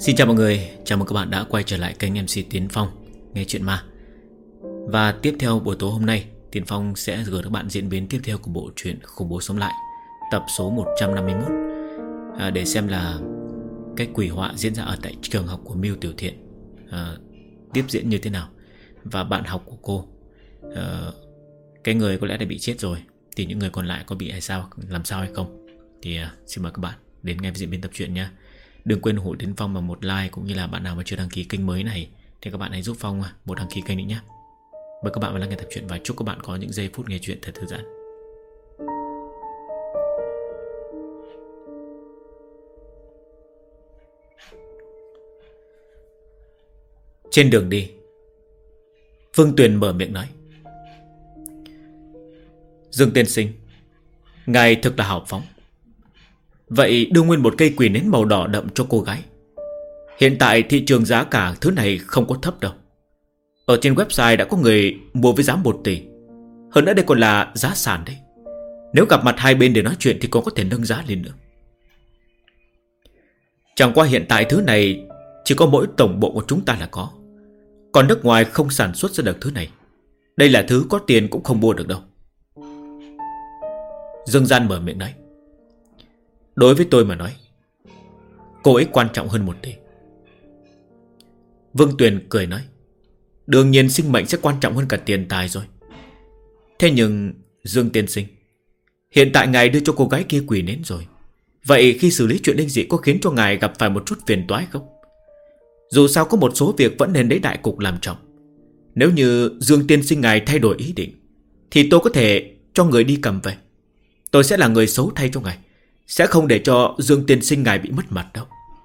Xin chào mọi người, chào mừng các bạn đã quay trở lại kênh MC Tiến Phong nghe chuyện ma. Và tiếp theo buổi tối hôm nay, Tiến Phong sẽ gửi các bạn diễn biến tiếp theo của bộ truyện Khủng Bố Sống Lại, tập số 151, để xem là cái quỷ họa diễn ra ở tại trường học của Miêu Tiểu Thiện tiếp diễn như thế nào. Và bạn học của cô, cái người có lẽ đã bị chết rồi, thì những người còn lại có bị làm sao hay không, thì xin mời các bạn đến nghe diễn biến tập truyện nhé. Đừng quên ủng hộ Tiến Phong bằng một like, cũng như là bạn nào mà chưa đăng ký kênh mới này thì các bạn hãy giúp Phong một đăng ký kênh nữa nhé. Mời các bạn vào lắng nghe tập truyện và chúc các bạn có những giây phút nghe chuyện thật thư giãn. Trên đường đi, Phương Tuyền mở miệng nói: Dương tiên sinh, ngài thực là hào phóng. Vậy đưa nguyên một cây quỷ nến màu đỏ đậm cho cô gái. Hiện tại thị trường giá cả thứ này không có thấp đâu. Ở trên website đã có người mua với giá 1 tỷ. Hơn nữa đây còn là giá sàn đấy. Nếu gặp mặt hai bên để nói chuyện thì còn có thể nâng giá lên nữa. Chẳng qua hiện tại thứ này chỉ có mỗi tổng bộ của chúng ta là có. Còn nước ngoài không sản xuất ra được thứ này. Đây là thứ có tiền cũng không mua được đâu. Dương Gian mở miệng nói: Đối với tôi mà nói, cô ấy quan trọng hơn 1 tỷ. Vương Tuyền cười nói: Đương nhiên sinh mệnh sẽ quan trọng hơn cả tiền tài rồi. Thế nhưng Dương tiên sinh, hiện tại ngài đưa cho cô gái kia quỷ nến rồi. Vậy khi xử lý chuyện linh dị có khiến cho ngài gặp phải một chút phiền toái không? Dù sao có một số việc vẫn nên lấy đại cục làm trọng. Nếu như Dương tiên sinh ngài thay đổi ý định thì tôi có thể cho người đi cầm về. Tôi sẽ là người xấu thay cho ngài, sẽ không để cho Dương tiên sinh ngài bị mất mặt đâu.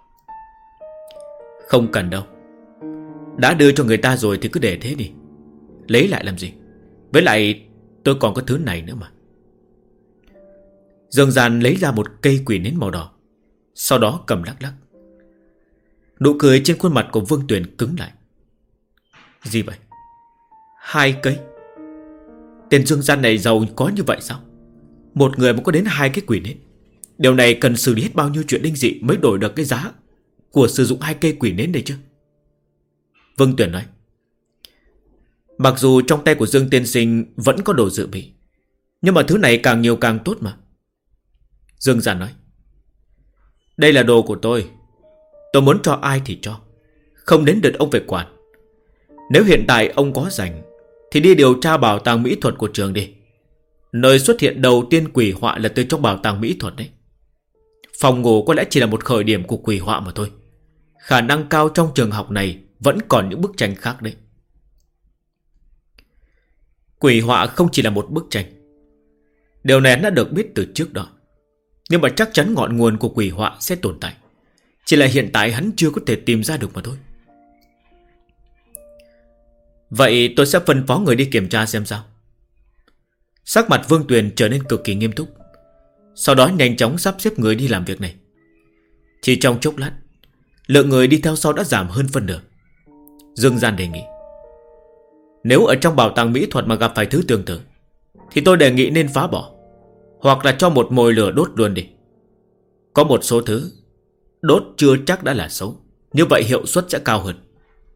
Không cần đâu. Đã đưa cho người ta rồi thì cứ để thế đi. Lấy lại làm gì? Với lại tôi còn có thứ này nữa mà. Dương Gian lấy ra một cây quỷ nến màu đỏ, sau đó cầm lắc lắc. Nụ cười trên khuôn mặt của Vương Tuyền cứng lại. Gì vậy? 2 cây? Tên Dương Gian này giàu có như vậy sao? Một người mà có đến 2 cái quỷ nến. Điều này cần xử lý hết bao nhiêu chuyện linh dị mới đổi được cái giá của sử dụng 2 cây quỷ nến đây chứ? Vương Tuyền nói: Mặc dù trong tay của Dương tiên sinh vẫn có đồ dự bị, nhưng mà thứ này càng nhiều càng tốt mà. Dương Gian nói: Đây là đồ của tôi muốn cho ai thì cho, không đến lượt ông phải quản. Nếu hiện tại ông có rảnh thì đi điều tra bảo tàng mỹ thuật của trường đi. Nơi xuất hiện đầu tiên quỷ họa là từ trong bảo tàng mỹ thuật đấy. Phòng ngủ có lẽ chỉ là một khởi điểm của quỷ họa mà thôi. Khả năng cao trong trường học này vẫn còn những bức tranh khác đấy. Quỷ họa không chỉ là một bức tranh. Điều này đã được biết từ trước đó. Nhưng mà chắc chắn ngọn nguồn của quỷ họa sẽ tồn tại. Chỉ là hiện tại hắn chưa có thể tìm ra được mà thôi. Vậy tôi sẽ phân phó người đi kiểm tra xem sao. Sắc mặt Vương Tuyền trở nên cực kỳ nghiêm túc. Sau đó nhanh chóng sắp xếp người đi làm việc này. Chỉ trong chốc lát, lượng người đi theo sau đã giảm hơn phân nửa. Dương Gian đề nghị: Nếu ở trong bảo tàng mỹ thuật mà gặp phải thứ tương tự thì tôi đề nghị nên phá bỏ, hoặc là cho một mồi lửa đốt luôn đi. Có một số thứ đốt chưa chắc đã là xấu, như vậy hiệu suất sẽ cao hơn.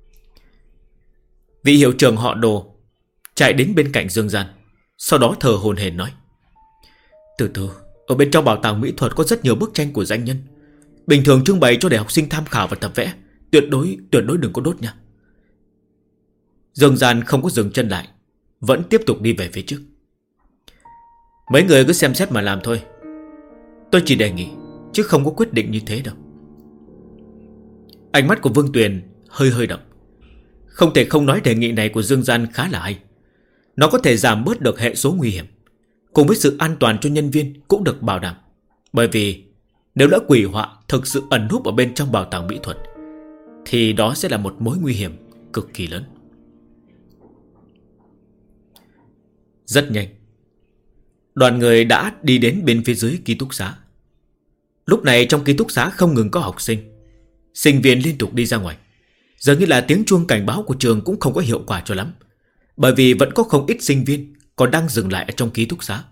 Vị hiệu trưởng họ Đồ chạy đến bên cạnh Dương Gian, sau đó thở hổn hển nói: Từ từ, ở bên trong bảo tàng mỹ thuật có rất nhiều bức tranh của danh nhân, bình thường trưng bày cho để học sinh tham khảo và tập vẽ. Tuyệt đối đừng có đốt nha. Dương Gian không có dừng chân lại, vẫn tiếp tục đi về phía trước. Mấy người cứ xem xét mà làm thôi. Tôi chỉ đề nghị, chứ không có quyết định như thế đâu. Ánh mắt của Vương Tuyền hơi động. Không thể không nói đề nghị này của Dương Gian khá là hay. Nó có thể giảm bớt được hệ số nguy hiểm, cùng với sự an toàn cho nhân viên cũng được bảo đảm. Bởi vì nếu đã quỷ họa thực sự ẩn núp ở bên trong bảo tàng mỹ thuật thì đó sẽ là một mối nguy hiểm cực kỳ lớn. Rất nhanh, đoàn người đã đi đến bên phía dưới ký túc xá. Lúc này trong ký túc xá không ngừng có học sinh, sinh viên liên tục đi ra ngoài. Dường như là tiếng chuông cảnh báo của trường cũng không có hiệu quả cho lắm, bởi vì vẫn có không ít sinh viên còn đang dừng lại ở trong ký túc xá.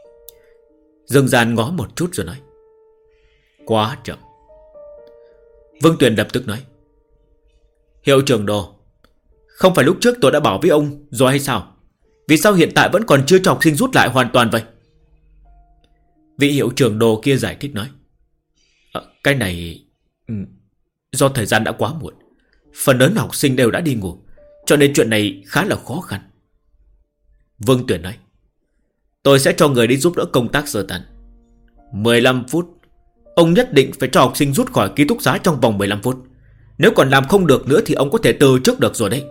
Dương Gian ngó một chút rồi nói: Quá chậm. Vương Tuyền lập tức nói: Hiệu trưởng Đồ, không phải lúc trước tôi đã bảo với ông rồi hay sao? Vì sao hiện tại vẫn còn chưa cho học sinh rút lại hoàn toàn vậy? Vị hiệu trưởng Đồ kia giải thích nói: Cái này do thời gian đã quá muộn, phần lớn học sinh đều đã đi ngủ, cho nên chuyện này khá là khó khăn. Vương Tuyển nói: Tôi sẽ cho người đi giúp đỡ công tác sơ tán. 15 phút. Ông nhất định phải cho học sinh rút khỏi ký túc xá trong vòng 15 phút. Nếu còn làm không được nữa thì ông có thể từ chức được rồi đấy.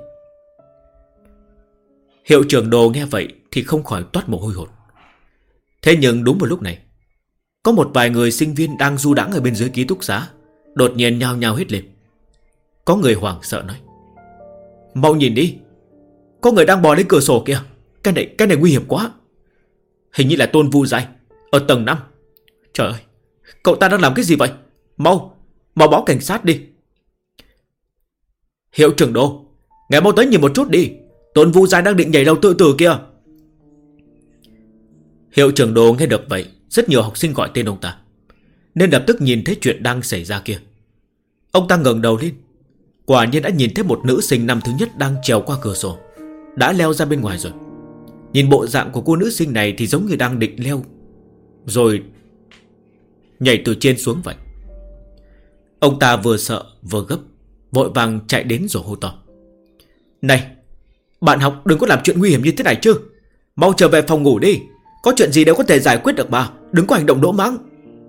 Hiệu trưởng Đồ nghe vậy thì không khỏi toát mồ hôi hột. Thế nhưng đúng vào lúc này, có một vài người sinh viên đang du đãng ở bên dưới ký túc xá đột nhiên nhao nhao hét lên. Có người hoảng sợ nói: Mau nhìn đi, có người đang bò lên cửa sổ kìa. Cái này nguy hiểm quá. Hình như là Tôn Vu Giai ở tầng 5. Trời ơi, cậu ta đang làm cái gì vậy? Mau báo cảnh sát đi. Hiệu trưởng Đô, ngài mau tới nhìn một chút đi, Tôn Vu Giai đang định nhảy lầu tự tử kìa. Hiệu trưởng Đô nghe được vậy, rất nhiều học sinh gọi tên ông ta, nên lập tức nhìn thấy chuyện đang xảy ra kia. Ông ta ngẩng đầu lên, quả nhiên đã nhìn thấy một nữ sinh năm thứ nhất đang trèo qua cửa sổ, đã leo ra bên ngoài rồi. Nhìn bộ dạng của cô nữ sinh này thì giống như đang định leo rồi nhảy từ trên xuống vậy. Ông ta vừa sợ vừa gấp, vội vàng chạy đến rồi hô to: Này, bạn học đừng có làm chuyện nguy hiểm như thế này chứ. Mau trở về phòng ngủ đi, có chuyện gì đều có thể giải quyết được mà, đừng có hành động lỗ mãng.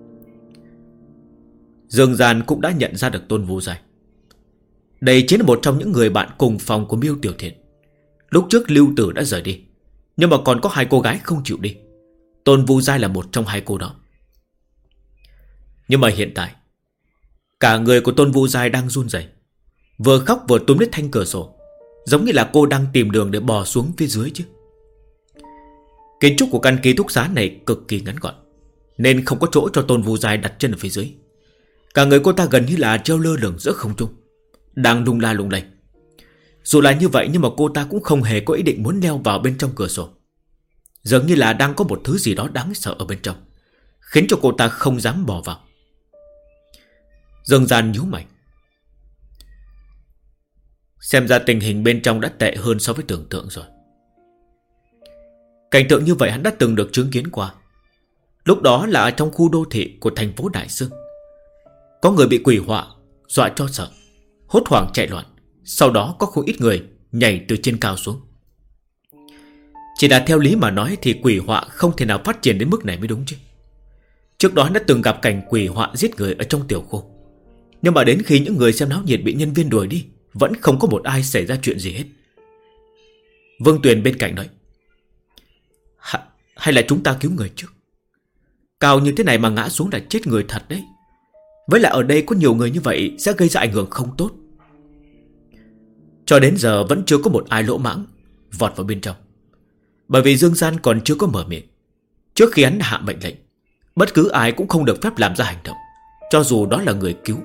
Dương Gian cũng đã nhận ra được Tôn Vu Giai. Đây chính là một trong những người bạn cùng phòng của Miêu Tiểu Thiện. Lúc trước Lưu Tử đã rời đi, nhưng mà còn có hai cô gái không chịu đi. Tôn Vu Giai là một trong hai cô đó. Nhưng mà hiện tại, cả người của Tôn Vu Giai đang run rẩy, vừa khóc vừa túm lấy thanh cửa sổ, giống như là cô đang tìm đường để bò xuống phía dưới chứ. Kiến trúc của căn ký túc xá này cực kỳ ngắn gọn, nên không có chỗ cho Tôn Vu Giai đặt chân ở phía dưới. Cả người cô ta gần như là treo lơ lửng giữa không trung, đang lung la lung lay. Dù là như vậy nhưng mà cô ta cũng không hề có ý định muốn leo vào bên trong cửa sổ. Dường như là đang có một thứ gì đó đáng sợ ở bên trong, khiến cho cô ta không dám bò vào. Dương Gian nhíu mày. Xem ra tình hình bên trong đã tệ hơn so với tưởng tượng rồi. Cảnh tượng như vậy hắn đã từng được chứng kiến qua. Lúc đó là ở trong khu đô thị của thành phố Đại Sương. Có người bị quỷ họa dọa cho sợ, hốt hoảng chạy loạn. Sau đó có không ít người nhảy từ trên cao xuống. Chỉ là theo lý mà nói thì quỷ họa không thể nào phát triển đến mức này mới đúng chứ. Trước đó hắn đã từng gặp cảnh quỷ họa giết người ở trong tiểu khu, nhưng mà đến khi những người xem náo nhiệt bị nhân viên đuổi đi, vẫn không có một ai xảy ra chuyện gì hết. Vương Tuyền bên cạnh nói: Hay là chúng ta cứu người trước. Cao như thế này mà ngã xuống là chết người thật đấy. Với lại ở đây có nhiều người như vậy sẽ gây ra ảnh hưởng không tốt. Cho đến giờ vẫn chưa có một ai lỗ mãng vọt vào bên trong, bởi vì Dương Gian còn chưa có mở miệng. Trước khi hắn hạ mệnh lệnh, bất cứ ai cũng không được phép làm ra hành động, cho dù đó là người cứu.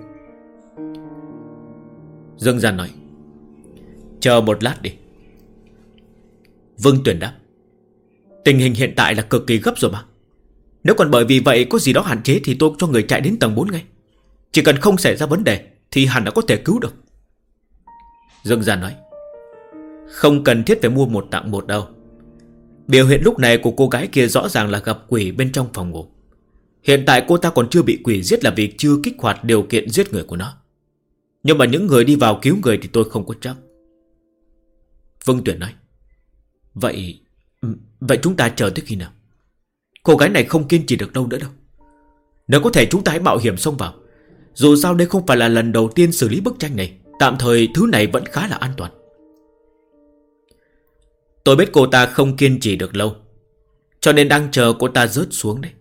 Dương Gian nói: Chờ một lát đi. Vương Tuyền đáp: Tình hình hiện tại là cực kỳ gấp rồi mà. Nếu còn bởi vì vậy có gì đó hạn chế thì tôi cho người chạy đến tầng 4 ngay. Chỉ cần không xảy ra vấn đề thì hẳn đã có thể cứu được. Dương Gian nói: Không cần thiết phải mua một tặng một đâu. Biểu hiện lúc này của cô gái kia rõ ràng là gặp quỷ bên trong phòng ngủ. Hiện tại cô ta còn chưa bị quỷ giết là vì chưa kích hoạt điều kiện giết người của nó. Nhưng mà những người đi vào cứu người thì tôi không có chắc. Vương Tuyển nói: Vậy chúng ta chờ tới khi nào? Cô gái này không kiên trì được lâu nữa đâu. Nếu có thể chúng ta hãy mạo hiểm xông vào. Dù sao đây không phải là lần đầu tiên xử lý bức tranh này, tạm thời thứ này vẫn khá là an toàn. Tôi biết cô ta không kiên trì được lâu, cho nên đang chờ cô ta rớt xuống đấy.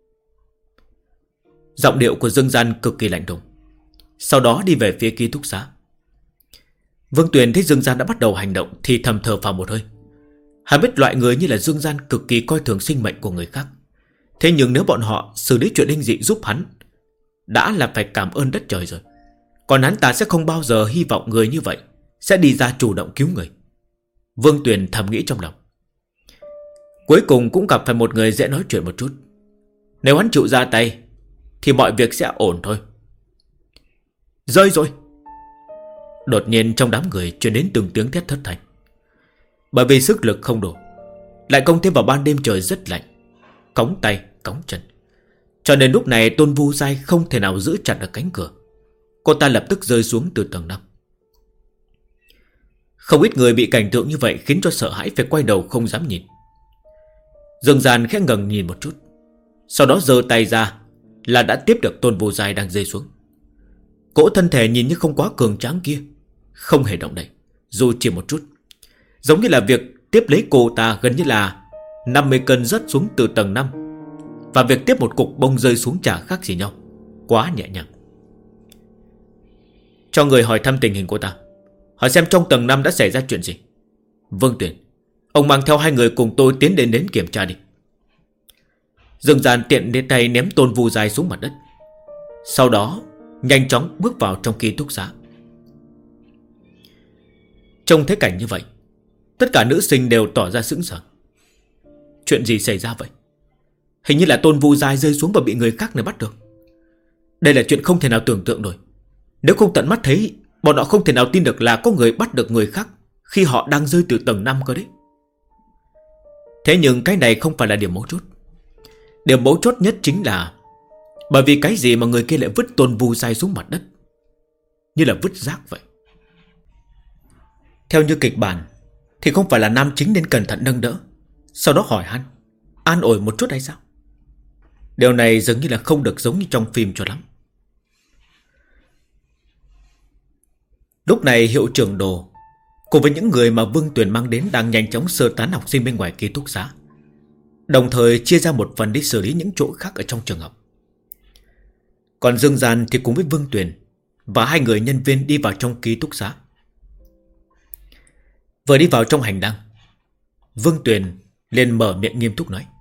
Giọng điệu của Dương Gian cực kỳ lạnh lùng, sau đó đi về phía ký túc xá. Vương Tuyền thấy Dương Gian đã bắt đầu hành động thì thầm thở phào một hơi. Hắn biết loại người như là Dương Gian cực kỳ coi thường sinh mệnh của người khác. Thế nhưng nếu bọn họ xử lý chuyện linh dị giúp hắn, đã là phải cảm ơn đất trời rồi. Còn hắn ta sẽ không bao giờ hy vọng người như vậy sẽ đi ra chủ động cứu người. Vương Tuyền thầm nghĩ trong lòng. Cuối cùng cũng gặp phải một người dễ nói chuyện một chút. Nếu hắn chịu ra tay thì mọi việc sẽ ổn thôi. Rơi rồi. Đột nhiên trong đám người truyền đến từng tiếng thét thất thanh. Bởi vì sức lực không đủ, lại cộng thêm vào ban đêm trời rất lạnh, cóng tay cóng chân, cho nên lúc này Tôn Vu Giai không thể nào giữ chặt được cánh cửa. Cô ta lập tức rơi xuống từ tầng 5. Không ít người bị cảnh tượng như vậy khiến cho sợ hãi, phải quay đầu không dám nhìn. Dương Gian khẽ ngẩng nhìn một chút, sau đó giơ tay ra là đã tiếp được Tôn Vu Giai đang rơi xuống. Cỗ thân thể nhìn như không quá cường tráng kia không hề động đậy, dù chỉ một chút, giống như là việc tiếp lấy cô ta gần như là 50 cân rớt xuống từ tầng 5, và việc tiếp một cục bông rơi xuống chả khác gì nhau, quá nhẹ nhàng. Cho người hỏi thăm tình hình cô ta, hỏi xem trong tầng 5 đã xảy ra chuyện gì. Vương Tuyền, ông mang theo 2 người cùng tôi tiến đến kiểm tra đi. Dương Gian tiện đến tay ném Tôn Vu Giai xuống mặt đất, sau đó nhanh chóng bước vào trong ký túc xá. Trông thấy cảnh như vậy, tất cả nữ sinh đều tỏ ra sững sờ. Chuyện gì xảy ra vậy? Hình như là Tôn Vu Giai rơi xuống và bị người khác này bắt được. Đây là chuyện không thể nào tưởng tượng nổi. Nếu không tận mắt thấy, bọn họ không thể nào tin được là có người bắt được người khác khi họ đang rơi từ tầng 5 cơ đấy. Thế nhưng cái này không phải là điểm mấu chốt. Điểm mấu chốt nhất chính là bởi vì cái gì mà người kia lại vứt Tôn Vu Giai xuống mặt đất, như là vứt rác vậy. Theo như kịch bản thì không phải là nam chính nên cẩn thận nâng đỡ, sau đó hỏi han, an ủi một chút hay sao? Điều này dường như là không được giống như trong phim cho lắm. Lúc này hiệu trưởng Đồ cùng với những người mà Vương Tuyền mang đến đang nhanh chóng sơ tán học sinh bên ngoài ký túc xá, đồng thời chia ra một phần đi xử lý những chỗ khác ở trong trường học. Còn Dương Gian thì cùng với Vương Tuyền và 2 người nhân viên đi vào trong ký túc xá. Vừa đi vào trong hành lang, Vương Tuyền liền mở miệng nghiêm túc nói,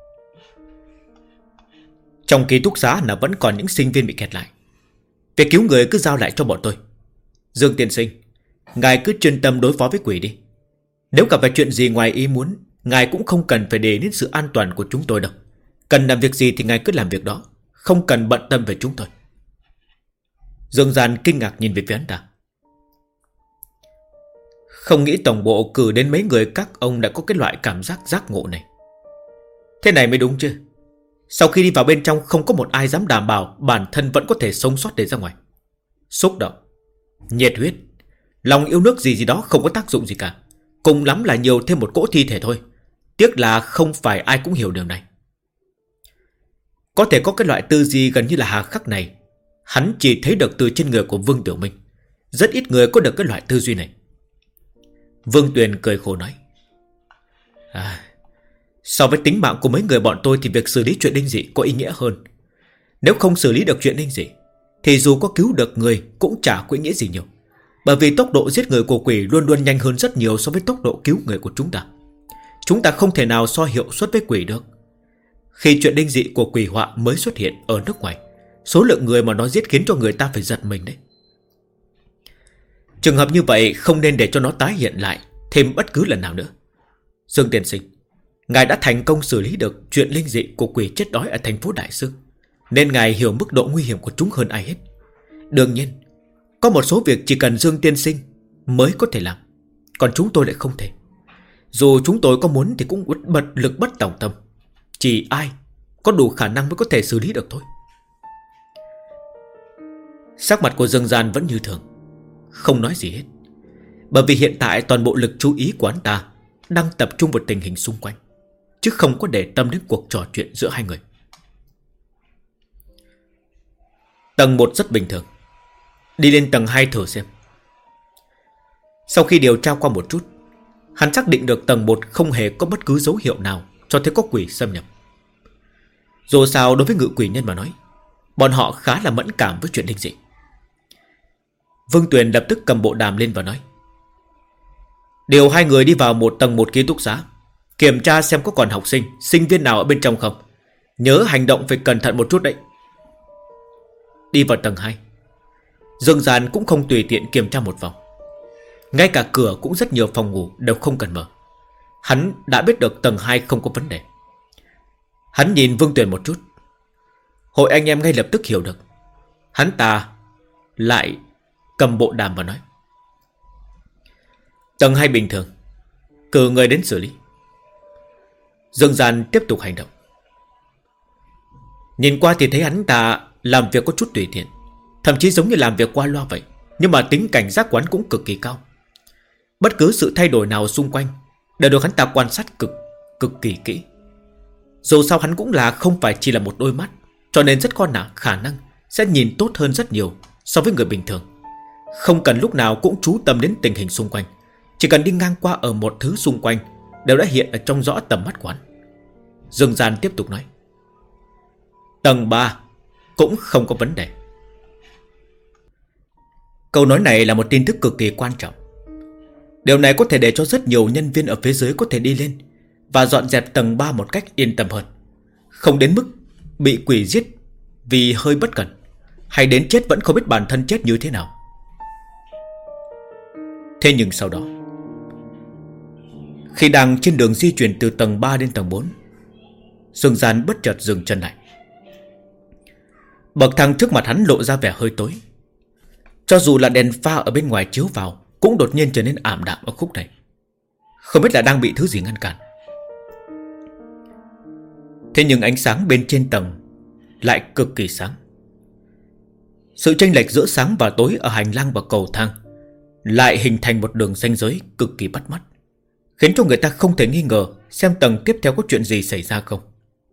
trong ký túc xá là vẫn còn những sinh viên bị kẹt lại. Việc cứu người cứ giao lại cho bọn tôi. Dương tiên sinh, ngài cứ chuyên tâm đối phó với quỷ đi. Nếu gặp phải chuyện gì ngoài ý muốn, ngài cũng không cần phải để đến sự an toàn của chúng tôi đâu. Cần làm việc gì thì ngài cứ làm việc đó, không cần bận tâm về chúng tôi. Dương Gian kinh ngạc nhìn về phía anh ta. Không nghĩ tổng bộ cử đến mấy người các ông đã có cái loại cảm giác giác ngộ này. Thế này mới đúng chứ. Sau khi đi vào bên trong không có một ai dám đảm bảo bản thân vẫn có thể sống sót để ra ngoài. Xúc động, nhiệt huyết, lòng yêu nước gì gì đó không có tác dụng gì cả. Cùng lắm là nhiều thêm một cỗ thi thể thôi. Tiếc là không phải ai cũng hiểu điều này. Có thể có cái loại tư duy gần như là hà khắc này, hắn chỉ thấy được từ trên người của Vương Tiểu Minh. Rất ít người có được cái loại tư duy này. Vương Tuyền cười khổ nói, so với tính mạng của mấy người bọn tôi thì việc xử lý chuyện linh dị có ý nghĩa hơn. Nếu không xử lý được chuyện linh dị thì dù có cứu được người cũng chả có ý nghĩa gì nhiều. Bởi vì tốc độ giết người của quỷ luôn luôn nhanh hơn rất nhiều so với tốc độ cứu người của chúng ta. Chúng ta không thể nào so hiệu suất với quỷ được. Khi chuyện linh dị của quỷ họa mới xuất hiện ở nước ngoài, số lượng người mà nó giết khiến cho người ta phải giật mình đấy. Trường hợp như vậy không nên để cho nó tái hiện lại thêm bất cứ lần nào nữa. Dương tiên sinh, ngài đã thành công xử lý được chuyện linh dị của quỷ chết đói ở thành phố Đại Sư, nên ngài hiểu mức độ nguy hiểm của chúng hơn ai hết. Đương nhiên, có một số việc chỉ cần Dương tiên sinh mới có thể làm, còn chúng tôi lại không thể. Dù chúng tôi có muốn thì cũng bật lực bất tòng tâm. Chỉ ai có đủ khả năng mới có thể xử lý được thôi. Sắc mặt của Dương Gian vẫn như thường, không nói gì hết. Bởi vì hiện tại toàn bộ lực chú ý của anh ta đang tập trung vào tình hình xung quanh, chứ không có để tâm đến cuộc trò chuyện giữa 2 người. Tầng 1 rất bình thường. Đi lên tầng 2 thử xem. Sau khi điều tra qua một chút, hắn xác định được tầng 1 không hề có bất cứ dấu hiệu nào cho thấy có quỷ xâm nhập. Dù sao đối với ngự quỷ nhân mà nói, bọn họ khá là mẫn cảm với chuyện linh dị. Vương Tuyền lập tức cầm bộ đàm lên và nói, điều 2 người đi vào tầng 1 ký túc xá, kiểm tra xem có còn học sinh, sinh viên nào ở bên trong không. Nhớ hành động phải cẩn thận một chút đấy. Đi vào tầng 2, Dương Gian cũng không tùy tiện kiểm tra một vòng. Ngay cả cửa cũng rất nhiều phòng ngủ đều không cần mở. Hắn đã biết được tầng 2 không có vấn đề. Hắn nhìn Vương Tuyền một chút. Hội anh em ngay lập tức hiểu được hắn ta lại cầm bộ đàm và nói: Tầng 2 bình thường, cử người đến xử lý. Dương Gian tiếp tục hành động. Nhìn qua thì thấy hắn ta làm việc có chút tùy tiện, thậm chí giống như làm việc qua loa vậy. Nhưng mà tính cảnh giác của hắn cũng cực kỳ cao. Bất cứ sự thay đổi nào xung quanh đều được hắn ta quan sát cực kỳ kỹ. Dù sao hắn cũng là không phải chỉ là một đôi mắt, cho nên rất có khả năng sẽ nhìn tốt hơn rất nhiều so với người bình thường. Không cần lúc nào cũng chú tâm đến tình hình xung quanh, chỉ cần đi ngang qua ở một thứ xung quanh đều đã hiện ở trong rõ tầm mắt của hắn. Dương Gian tiếp tục nói: Tầng 3 cũng không có vấn đề. Câu nói này là một tin tức cực kỳ quan trọng. Điều này có thể để cho rất nhiều nhân viên ở phía dưới có thể đi lên và dọn dẹp tầng 3 một cách yên tâm hơn, không đến mức bị quỷ giết vì hơi bất cẩn, hay đến chết vẫn không biết bản thân chết như thế nào. Thế nhưng sau đó, khi đang trên đường di chuyển từ tầng 3 đến tầng 4, Dương Gian bất chợt dừng chân lại. Bậc thang trước mặt hắn lộ ra vẻ hơi tối. Cho dù là đèn pha ở bên ngoài chiếu vào cũng đột nhiên trở nên ảm đạm ở khúc này. Không biết là đang bị thứ gì ngăn cản. Thế nhưng ánh sáng bên trên tầng lại cực kỳ sáng. Sự chênh lệch giữa sáng và tối ở hành lang và cầu thang lại hình thành một đường ranh giới cực kỳ bắt mắt, khiến cho người ta không thể nghi ngờ xem tầng tiếp theo có chuyện gì xảy ra không.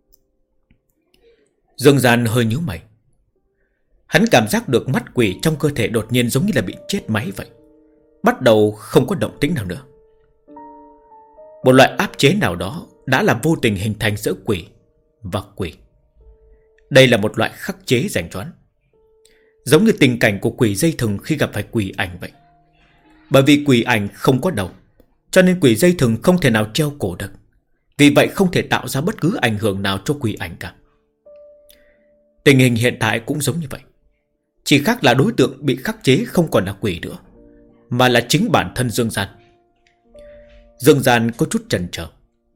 Dương Gian hơi nhíu mày. Hắn cảm giác được mắt quỷ trong cơ thể đột nhiên giống như là bị chết máy vậy, bắt đầu không có động tĩnh nào nữa. Một loại áp chế nào đó đã làm vô tình hình thành giữa quỷ và quỷ. Đây là một loại khắc chế dành cho hắn, giống như tình cảnh của quỷ dây thừng khi gặp phải quỷ ảnh vậy. Bởi vì quỷ ảnh không có đầu, cho nên quỷ dây thừng không thể nào treo cổ được. Vì vậy không thể tạo ra bất cứ ảnh hưởng nào cho quỷ ảnh cả. Tình hình hiện tại cũng giống như vậy, chỉ khác là đối tượng bị khắc chế không còn là quỷ nữa, mà là chính bản thân Dương Gian. Dương Gian có chút chần chờ.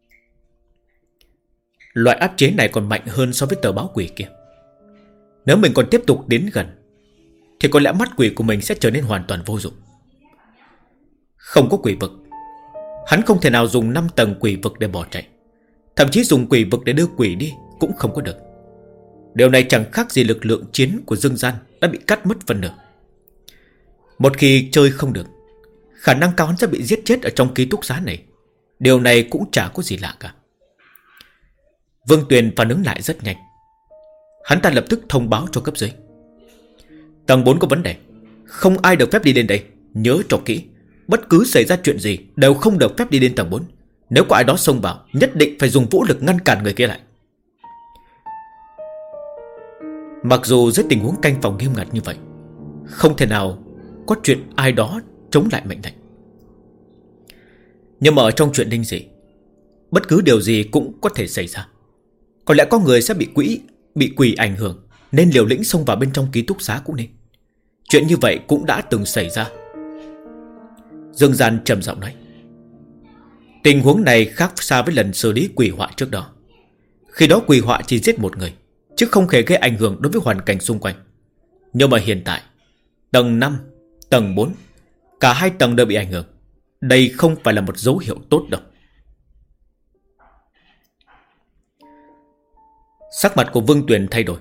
Loại áp chế này còn mạnh hơn so với tờ báo quỷ kia. Nếu mình còn tiếp tục đến gần thì có lẽ mắt quỷ của mình sẽ trở nên hoàn toàn vô dụng. Không có quỷ vực, hắn không thể nào dùng 5 tầng quỷ vực để bỏ chạy. Thậm chí dùng quỷ vực để đưa quỷ đi cũng không có được. Điều này chẳng khác gì lực lượng chiến của Dương Gian đã bị cắt mất phần nửa. Một khi chơi không được, khả năng cao hắn sẽ bị giết chết ở trong ký túc xá này. Điều này cũng chả có gì lạ cả. Vương Tuyền phản ứng lại rất nhanh. Hắn ta lập tức thông báo cho cấp dưới: Tầng 4 có vấn đề, không ai được phép đi lên đây. Nhớ cho kỹ, bất cứ xảy ra chuyện gì đều không được phép đi lên tầng 4. Nếu có ai đó xông vào, nhất định phải dùng vũ lực ngăn cản người kia lại. Mặc dù dưới tình huống canh phòng nghiêm ngặt như vậy, không thể nào có chuyện ai đó chống lại mệnh lệnh. Nhưng mà ở trong chuyện linh dị, bất cứ điều gì cũng có thể xảy ra. Có lẽ có người sẽ bị quỷ ảnh hưởng, nên liều lĩnh xông vào bên trong ký túc xá cũng nên. Chuyện như vậy cũng đã từng xảy ra. Dương Gian trầm giọng nói: Tình huống này khác xa với lần xử lý quỷ họa trước đó. Khi đó quỷ họa chỉ giết một người, chứ không hề gây ảnh hưởng đối với hoàn cảnh xung quanh. Nhưng mà hiện tại, tầng 5, tầng 4, cả hai tầng đều bị ảnh hưởng. Đây không phải là một dấu hiệu tốt đâu. Sắc mặt của Vương Tuyền thay đổi.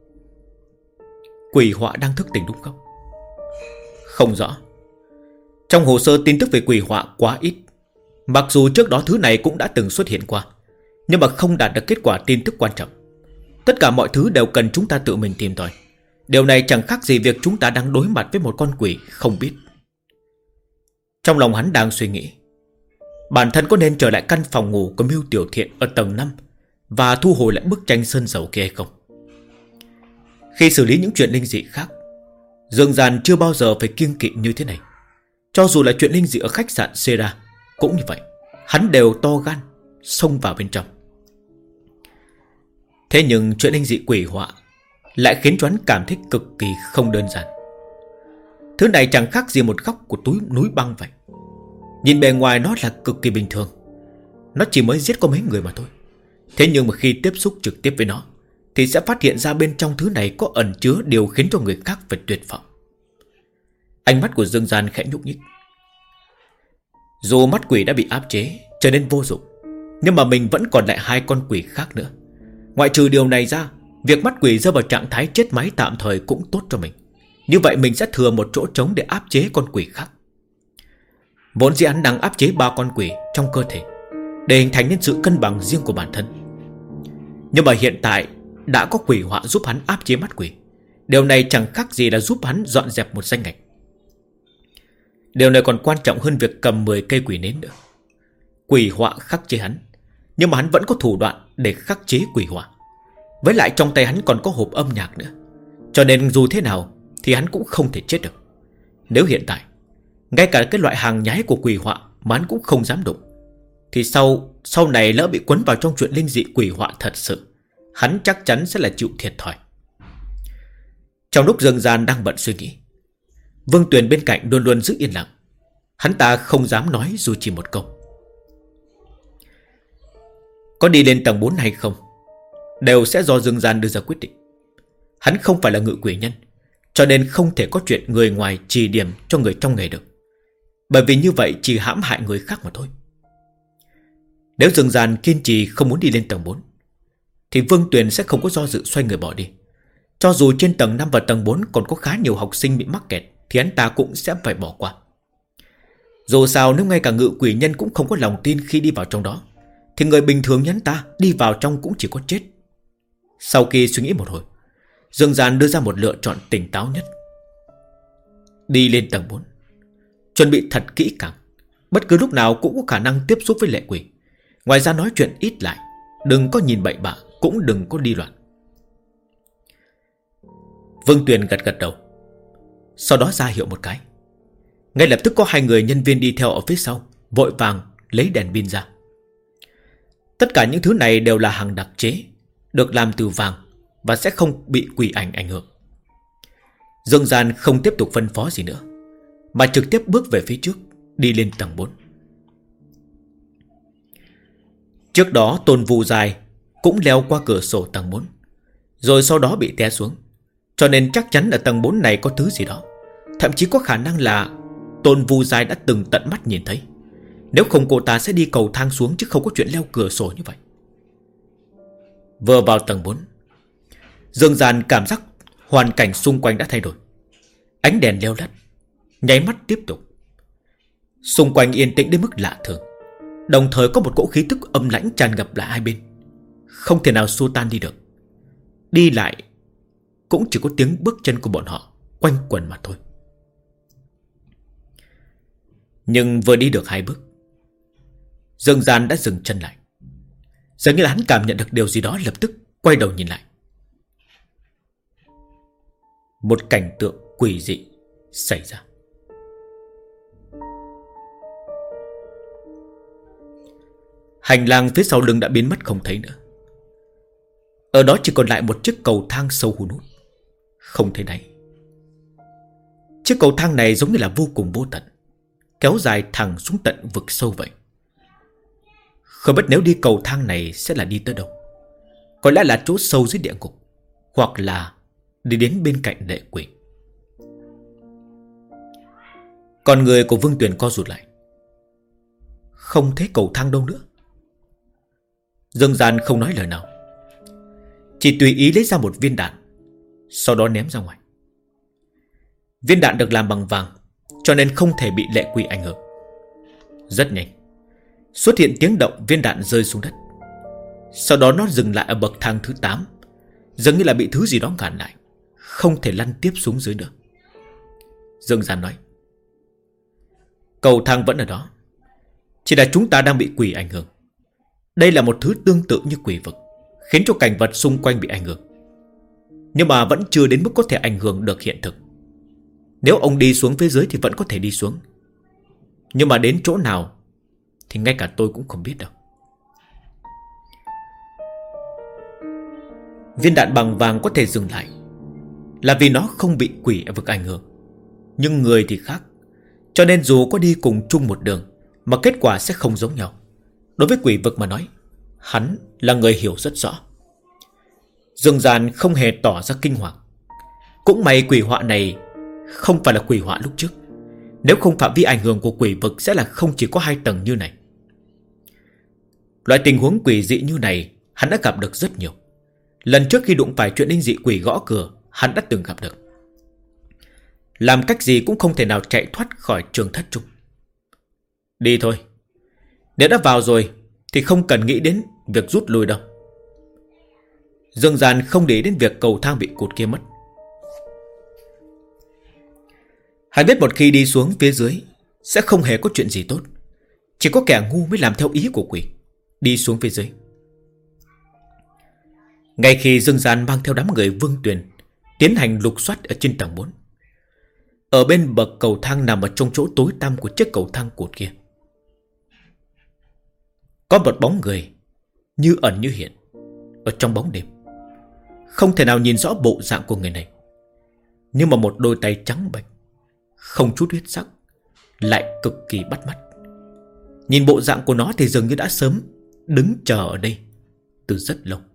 Quỷ họa đang thức tỉnh đúng không? Không rõ. Trong hồ sơ tin tức về quỷ họa quá ít. Mặc dù trước đó thứ này cũng đã từng xuất hiện qua, nhưng mà không đạt được kết quả tin tức quan trọng. Tất cả mọi thứ đều cần chúng ta tự mình tìm tòi. Điều này chẳng khác gì việc chúng ta đang đối mặt với một con quỷ không biết. Trong lòng hắn đang suy nghĩ, bản thân có nên trở lại căn phòng ngủ của Mưu Tiểu Thiện ở tầng 5 và thu hồi lại bức tranh sơn dầu kia hay không. Khi xử lý những chuyện linh dị khác, Dương Gian chưa bao giờ phải kiêng kỵ như thế này. Cho dù là chuyện linh dị ở khách sạn Sera cũng như vậy, hắn đều to gan xông vào bên trong. Thế nhưng chuyện linh dị quỷ họa lại khiến cho hắn cảm thấy cực kỳ không đơn giản. Thứ này chẳng khác gì một góc của núi băng vậy. Nhìn bề ngoài nó là cực kỳ bình thường, nó chỉ mới giết có mấy người mà thôi. Thế nhưng mà khi tiếp xúc trực tiếp với nó thì sẽ phát hiện ra bên trong thứ này có ẩn chứa điều khiến cho người khác phải tuyệt vọng. Ánh mắt của Dương Gian khẽ nhúc nhích. Dù mắt quỷ đã bị áp chế, trở nên vô dụng, nhưng mà mình vẫn còn lại 2 con quỷ khác nữa. Ngoại trừ điều này ra, việc mắt quỷ rơi vào trạng thái chết máy tạm thời cũng tốt cho mình. Như vậy mình sẽ thừa một chỗ trống để áp chế con quỷ khác. Vốn dĩ hắn đang áp chế 3 con quỷ trong cơ thể, để hình thành nên sự cân bằng riêng của bản thân. Nhưng mà hiện tại đã có quỷ họa giúp hắn áp chế mắt quỷ. Điều này chẳng khác gì là giúp hắn dọn dẹp một danh ngạch. Điều này còn quan trọng hơn việc cầm 10 cây quỷ nến nữa. Quỷ họa khắc chế hắn, nhưng mà hắn vẫn có thủ đoạn để khắc chế quỷ họa. Với lại trong tay hắn còn có hộp âm nhạc nữa, cho nên dù thế nào thì hắn cũng không thể chết được. Nếu hiện tại ngay cả cái loại hàng nhái của quỷ họa mà hắn cũng không dám đụng, thì sau này lỡ bị quấn vào trong chuyện linh dị quỷ họa thật sự, hắn chắc chắn sẽ là chịu thiệt thòi. Trong lúc Dương Gian đang bận suy nghĩ, Vương Tuyền bên cạnh luôn luôn giữ yên lặng. Hắn ta không dám nói dù chỉ một câu. Có đi lên tầng 4 hay không đều sẽ do Dương Gian đưa ra quyết định. Hắn không phải là ngự quỷ nhân, cho nên không thể có chuyện người ngoài chỉ điểm cho người trong nghề được. Bởi vì như vậy chỉ hãm hại người khác mà thôi. Nếu Dương Gian kiên trì không muốn đi lên tầng 4, thì Vương Tuyền sẽ không có do dự xoay người bỏ đi. Cho dù trên tầng 5 và tầng 4 còn có khá nhiều học sinh bị mắc kẹt, thì hắn ta cũng sẽ phải bỏ qua. Dù sao nếu ngay cả ngự quỷ nhân cũng không có lòng tin khi đi vào trong đó, thì người bình thường như hắn ta đi vào trong cũng chỉ có chết. Sau khi suy nghĩ một hồi, Dương Gian đưa ra một lựa chọn tỉnh táo nhất. Đi lên tầng 4, chuẩn bị thật kỹ càng. Bất cứ lúc nào cũng có khả năng tiếp xúc với lệ quỷ. Ngoài ra nói chuyện ít lại, đừng có nhìn bậy bạ, cũng đừng có đi loạn. Vương Tuyền gật gật đầu, sau đó ra hiệu một cái. Ngay lập tức có 2 người nhân viên đi theo ở phía sau, vội vàng lấy đèn pin ra. Tất cả những thứ này đều là hàng đặc chế, được làm từ vàng và sẽ không bị quỷ ảnh ảnh hưởng. Dương Gian không tiếp tục phân phó gì nữa, mà trực tiếp bước về phía trước, đi lên tầng 4. Trước đó Tôn Vu Dài cũng leo qua cửa sổ tầng 4, rồi sau đó bị té xuống. Cho nên chắc chắn ở tầng 4 này có thứ gì đó. Thậm chí có khả năng là Tôn Vu Dài đã từng tận mắt nhìn thấy. Nếu không cô ta sẽ đi cầu thang xuống, chứ không có chuyện leo cửa sổ như vậy. Vừa vào tầng 4, Dương Gian cảm giác hoàn cảnh xung quanh đã thay đổi. Ánh đèn leo lắt, nháy mắt tiếp tục. Xung quanh yên tĩnh đến mức lạ thường, đồng thời có một cỗ khí tức âm lãnh tràn ngập lại hai bên, không thể nào xua tan đi được. Đi lại cũng chỉ có tiếng bước chân của bọn họ quanh quẩn mà thôi. Nhưng vừa đi được 2 bước, Dương Gian đã dừng chân lại. Dường như là hắn cảm nhận được điều gì đó, lập tức quay đầu nhìn lại. Một cảnh tượng quỷ dị xảy ra. Hành lang phía sau lưng đã biến mất không thấy nữa. Ở đó chỉ còn lại một chiếc cầu thang sâu hun hút, không thấy đáy. Chiếc cầu thang này giống như là vô cùng vô tận, kéo dài thẳng xuống tận vực sâu vậy. Không biết nếu đi cầu thang này sẽ là đi tới đâu. Có lẽ là chỗ sâu dưới địa ngục, hoặc là đi đến bên cạnh lệ quỷ. Còn người của Vương Tuyền co rụt lại. Không thấy cầu thang đâu nữa. Dương Gian không nói lời nào, chỉ tùy ý lấy ra một viên đạn, sau đó ném ra ngoài. Viên đạn được làm bằng vàng, cho nên không thể bị lệ quỷ ảnh hưởng. Rất nhanh xuất hiện tiếng động viên đạn rơi xuống đất. Sau đó nó dừng lại ở bậc thang thứ 8, dường như là bị thứ gì đó ngăn lại, không thể lăn tiếp xuống dưới nữa. Dương Gian nói, cầu thang vẫn ở đó, chỉ là chúng ta đang bị quỷ ảnh hưởng. Đây là một thứ tương tự như quỷ vực, khiến cho cảnh vật xung quanh bị ảnh hưởng, nhưng mà vẫn chưa đến mức có thể ảnh hưởng được hiện thực. Nếu ông đi xuống phía dưới thì vẫn có thể đi xuống, nhưng mà đến chỗ nào thì ngay cả tôi cũng không biết đâu. Viên đạn bằng vàng có thể dừng lại là vì nó không bị quỷ ở vực ảnh hưởng, nhưng người thì khác, cho nên dù có đi cùng chung một đường mà kết quả sẽ không giống nhau. Đối với quỷ vực mà nói, hắn là người hiểu rất rõ. Dương Gian không hề tỏ ra kinh hoàng. Cũng may quỷ họa này không phải là quỷ họa lúc trước. Nếu không phạm vi ảnh hưởng của quỷ vực sẽ là không chỉ có 2 tầng như này. Loại tình huống quỷ dị như này hắn đã gặp được rất nhiều. Lần trước khi đụng phải chuyện linh dị quỷ gõ cửa, hắn đã từng gặp được. Làm cách gì cũng không thể nào chạy thoát khỏi trường thất trung. Đi thôi. Nếu đã vào rồi thì không cần nghĩ đến việc rút lui đâu. Dương Gian không để ý đến việc cầu thang bị cụt kia mất. Hắn biết một khi đi xuống phía dưới sẽ không hề có chuyện gì tốt. Chỉ có kẻ ngu mới làm theo ý của quỷ, đi xuống phía dưới. Ngay khi Dương Gian mang theo đám người Vương Tuyền tiến hành lục soát ở trên tầng 4, ở bên bậc cầu thang nằm ở trong chỗ tối tăm của chiếc cầu thang cụt kia, có một bóng người như ẩn như hiện ở trong bóng đêm. Không thể nào nhìn rõ bộ dạng của người này, nhưng mà một đôi tay trắng bệch, không chút huyết sắc, lại cực kỳ bắt mắt. Nhìn bộ dạng của nó thì dường như đã sớm đứng chờ ở đây từ rất lâu.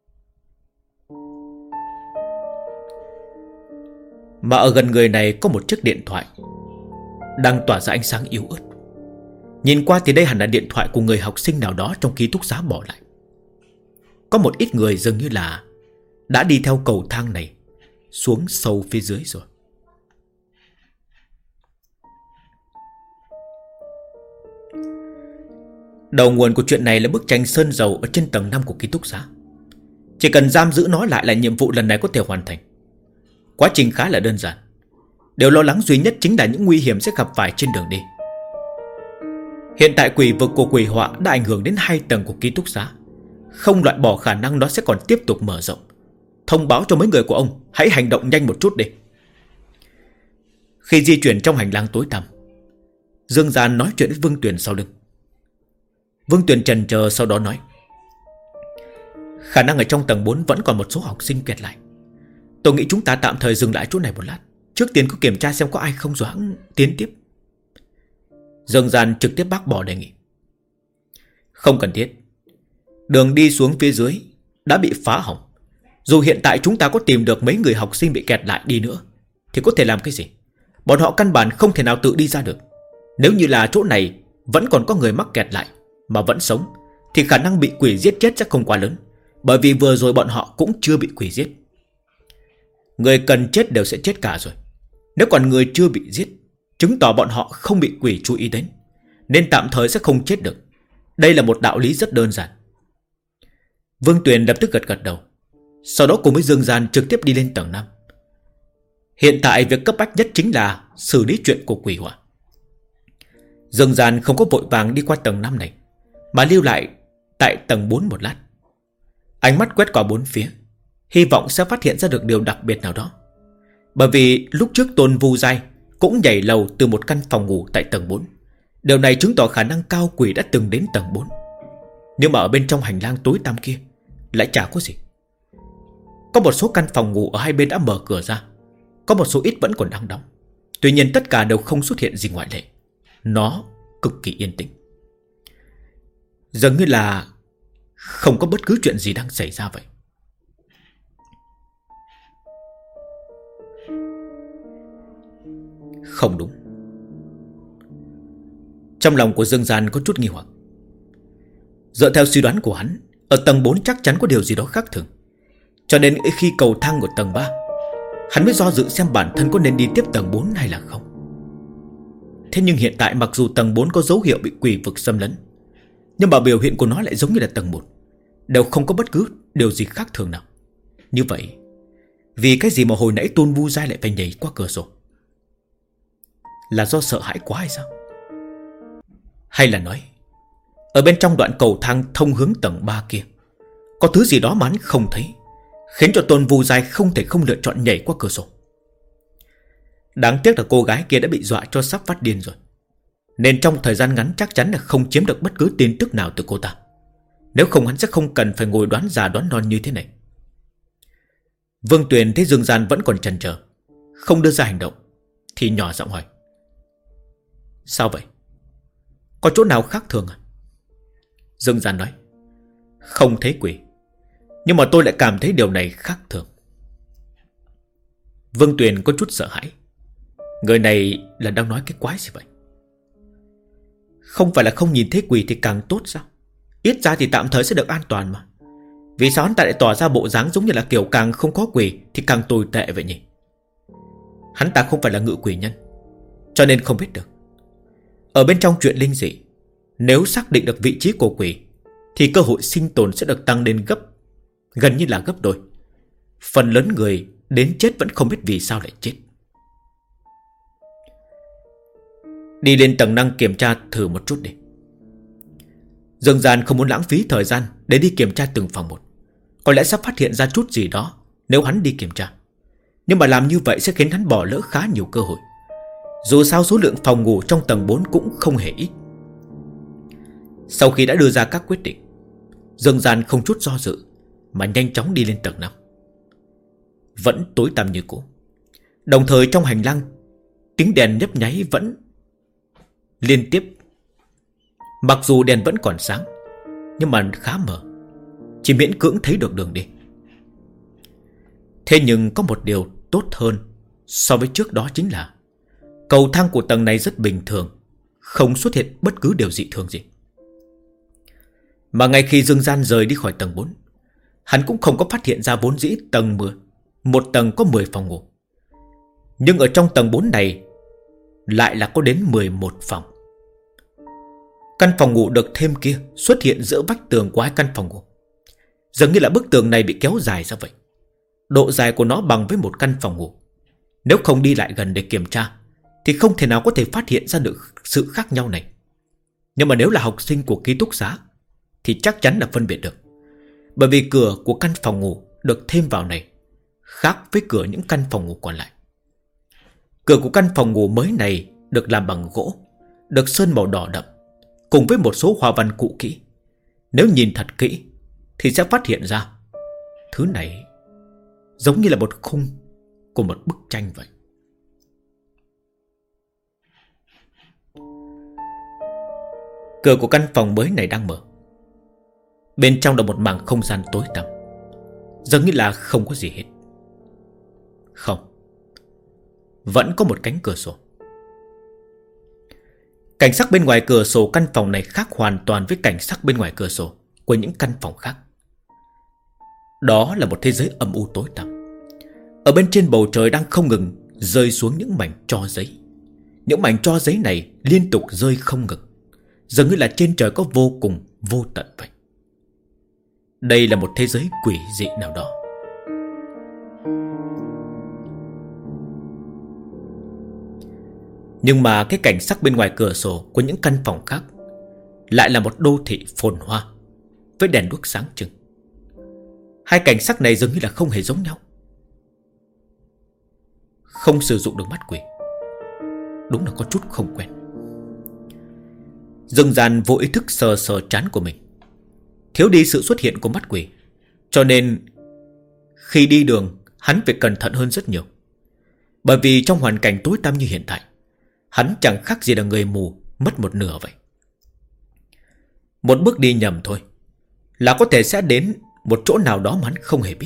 Mà ở gần người này có một chiếc điện thoại đang tỏa ra ánh sáng yếu ớt. Nhìn qua thì đây hẳn là điện thoại của người học sinh nào đó trong ký túc xá bỏ lại. Có một ít người dường như là đã đi theo cầu thang này xuống sâu phía dưới rồi. Đầu nguồn của chuyện này là bức tranh sơn dầu ở trên tầng 5 của ký túc xá. Chỉ cần giam giữ nó lại là nhiệm vụ lần này có thể hoàn thành. Quá trình khá là đơn giản. Điều lo lắng duy nhất chính là những nguy hiểm sẽ gặp phải trên đường đi. Hiện tại quỷ vực của quỷ họa đã ảnh hưởng đến 2 tầng của ký túc xá, không loại bỏ khả năng nó sẽ còn tiếp tục mở rộng. Thông báo cho mấy người của ông hãy hành động nhanh một chút đi. Khi di chuyển trong hành lang tối tăm, Dương Gian nói chuyện với Vương Tuyền sau lưng. Vương Tuyền chần chờ sau đó nói: khả năng ở trong tầng 4 vẫn còn một số học sinh kẹt lại. Tôi nghĩ chúng ta tạm thời dừng lại chỗ này một lát, trước tiên cứ kiểm tra xem có ai không rồi hẵng tiến tiếp. Dương Gian trực tiếp bác bỏ đề nghị. Không cần thiết. Đường đi xuống phía dưới đã bị phá hỏng. Dù hiện tại chúng ta có tìm được mấy người học sinh bị kẹt lại đi nữa thì có thể làm cái gì? Bọn họ căn bản không thể nào tự đi ra được. Nếu như là chỗ này vẫn còn có người mắc kẹt lại mà vẫn sống thì khả năng bị quỷ giết chết sẽ không quá lớn. Bởi vì vừa rồi bọn họ cũng chưa bị quỷ giết. Người cần chết đều sẽ chết cả rồi. Nếu còn người chưa bị giết, chứng tỏ bọn họ không bị quỷ chú ý đến, nên tạm thời sẽ không chết được. Đây là một đạo lý rất đơn giản. Vương Tuyền lập tức gật gật đầu. Sau đó cùng với Dương Gian trực tiếp đi lên tầng 5. Hiện tại việc cấp bách nhất chính là xử lý chuyện của quỷ hỏa. Dương Gian không có vội vàng đi qua tầng 5 này, mà lưu lại tại tầng 4 một lát. Ánh mắt quét qua bốn phía, hy vọng sẽ phát hiện ra được điều đặc biệt nào đó. Bởi vì lúc trước Tôn Vu Giai cũng nhảy lầu từ một căn phòng ngủ tại tầng 4. Điều này chứng tỏ khả năng cao quỷ đã từng đến tầng 4. Nhưng mà ở bên trong hành lang tối tăm kia lại chả có gì. Có một số căn phòng ngủ ở hai bên đã mở cửa ra, có một số ít vẫn còn đang đóng. Tuy nhiên tất cả đều không xuất hiện gì ngoại lệ. Nó cực kỳ yên tĩnh, dường như là không có bất cứ chuyện gì đang xảy ra vậy. Không đúng. Trong lòng của Dương Gian có chút nghi hoặc. Dựa theo suy đoán của hắn, ở tầng 4 chắc chắn có điều gì đó khác thường. Cho nên khi cầu thang ở tầng 3, hắn mới do dự xem bản thân có nên đi tiếp tầng 4 hay là không. Thế nhưng hiện tại mặc dù tầng 4 có dấu hiệu bị quỷ vực xâm lấn, nhưng mà biểu hiện của nó lại giống như là tầng 1, đều không có bất cứ điều gì khác thường nào. Như vậy, vì cái gì mà hồi nãy Tôn Vu Giai lại phải nhảy qua cửa sổ? Là do sợ hãi quá hay sao? Hay là nói ở bên trong đoạn cầu thang thông hướng tầng 3 kia có thứ gì đó mà hắn không thấy, khiến cho Tôn Vu Giai không thể không lựa chọn nhảy qua cửa sổ. Đáng tiếc là cô gái kia đã bị dọa cho sắp phát điên rồi, nên trong thời gian ngắn chắc chắn là không chiếm được bất cứ tin tức nào từ cô ta. Nếu không hắn sẽ không cần phải ngồi đoán già đoán non như thế này. Vương Tuyền thấy Dương Gian vẫn còn chần chờ, không đưa ra hành động, thì nhỏ giọng hỏi: sao vậy? Có chỗ nào khác thường à? Dương Gian nói: không thấy quỷ, nhưng mà tôi lại cảm thấy điều này khác thường. Vương Tuyền có chút sợ hãi. Người này là đang nói cái quái gì vậy? Không phải là không nhìn thấy quỷ thì càng tốt sao? Ít ra thì tạm thời sẽ được an toàn mà. Vì sao hắn ta lại tỏ ra bộ dáng giống như là kiểu càng không có quỷ thì càng tồi tệ vậy nhỉ? Hắn ta không phải là ngự quỷ nhân, cho nên không biết được. Ở bên trong chuyện linh dị, nếu xác định được vị trí của quỷ thì cơ hội sinh tồn sẽ được tăng lên gần như là gấp đôi. Phần lớn người đến chết vẫn không biết vì sao lại chết. Đi lên tầng năng kiểm tra thử một chút đi. Dương Gian không muốn lãng phí thời gian để đi kiểm tra từng phòng một. Có lẽ sắp phát hiện ra chút gì đó nếu hắn đi kiểm tra. Nhưng mà làm như vậy sẽ khiến hắn bỏ lỡ khá nhiều cơ hội. Dù sao số lượng phòng ngủ trong tầng 4 cũng không hề ít. Sau khi đã đưa ra các quyết định, Dương Gian không chút do dự mà nhanh chóng đi lên tầng 5. Vẫn tối tăm như cũ. Đồng thời trong hành lang, tiếng đèn nhấp nháy vẫn liên tiếp. Mặc dù đèn vẫn còn sáng, nhưng mà khá mờ, chỉ miễn cưỡng thấy được đường đi. Thế nhưng có một điều tốt hơn so với trước đó chính là cầu thang của tầng này rất bình thường, không xuất hiện bất cứ điều dị thường gì. Mà ngay khi Dương Gian rời đi khỏi tầng 4, hắn cũng không có phát hiện ra vốn dĩ tầng 10, một tầng có 10 phòng ngủ. Nhưng ở trong tầng 4 này lại là có đến 11 phòng. Căn phòng ngủ được thêm kia xuất hiện giữa vách tường của hai căn phòng ngủ. Dường như là bức tường này bị kéo dài ra vậy. Độ dài của nó bằng với một căn phòng ngủ. Nếu không đi lại gần để kiểm tra thì không thể nào có thể phát hiện ra được sự khác nhau này. Nhưng mà nếu là học sinh của ký túc xá thì chắc chắn là phân biệt được. Bởi vì cửa của căn phòng ngủ được thêm vào này khác với cửa những căn phòng ngủ còn lại. Cửa của căn phòng ngủ mới này được làm bằng gỗ, được sơn màu đỏ đậm, cùng với một số hoa văn cũ kỹ. Nếu nhìn thật kỹ thì sẽ phát hiện ra thứ này giống như là một khung của một bức tranh vậy. Cửa của căn phòng mới này đang mở. Bên trong là một mảng không gian tối tăm, giống như là không có gì hết. Không, vẫn có một cánh cửa sổ. Cảnh sắc bên ngoài cửa sổ căn phòng này khác hoàn toàn với cảnh sắc bên ngoài cửa sổ của những căn phòng khác. Đó là một thế giới âm u tối tăm. Ở bên trên bầu trời đang không ngừng rơi xuống những mảnh tro giấy. Những mảnh tro giấy này liên tục rơi không ngừng, dường như là trên trời có vô cùng vô tận vậy. Đây là một thế giới quỷ dị nào đó. Nhưng mà cái cảnh sắc bên ngoài cửa sổ của những căn phòng khác lại là một đô thị phồn hoa với đèn đuốc sáng trưng. Hai cảnh sắc này dường như là không hề giống nhau. Không sử dụng được mắt quỷ, đúng là có chút không quen. Dương Gian vô ý thức sờ sờ trán của mình. Thiếu đi sự xuất hiện của mắt quỷ, cho nên khi đi đường hắn phải cẩn thận hơn rất nhiều. Bởi vì trong hoàn cảnh tối tăm như hiện tại, hắn chẳng khác gì là người mù mất một nửa vậy. Một bước đi nhầm thôi là có thể sẽ đến một chỗ nào đó mà hắn không hề biết.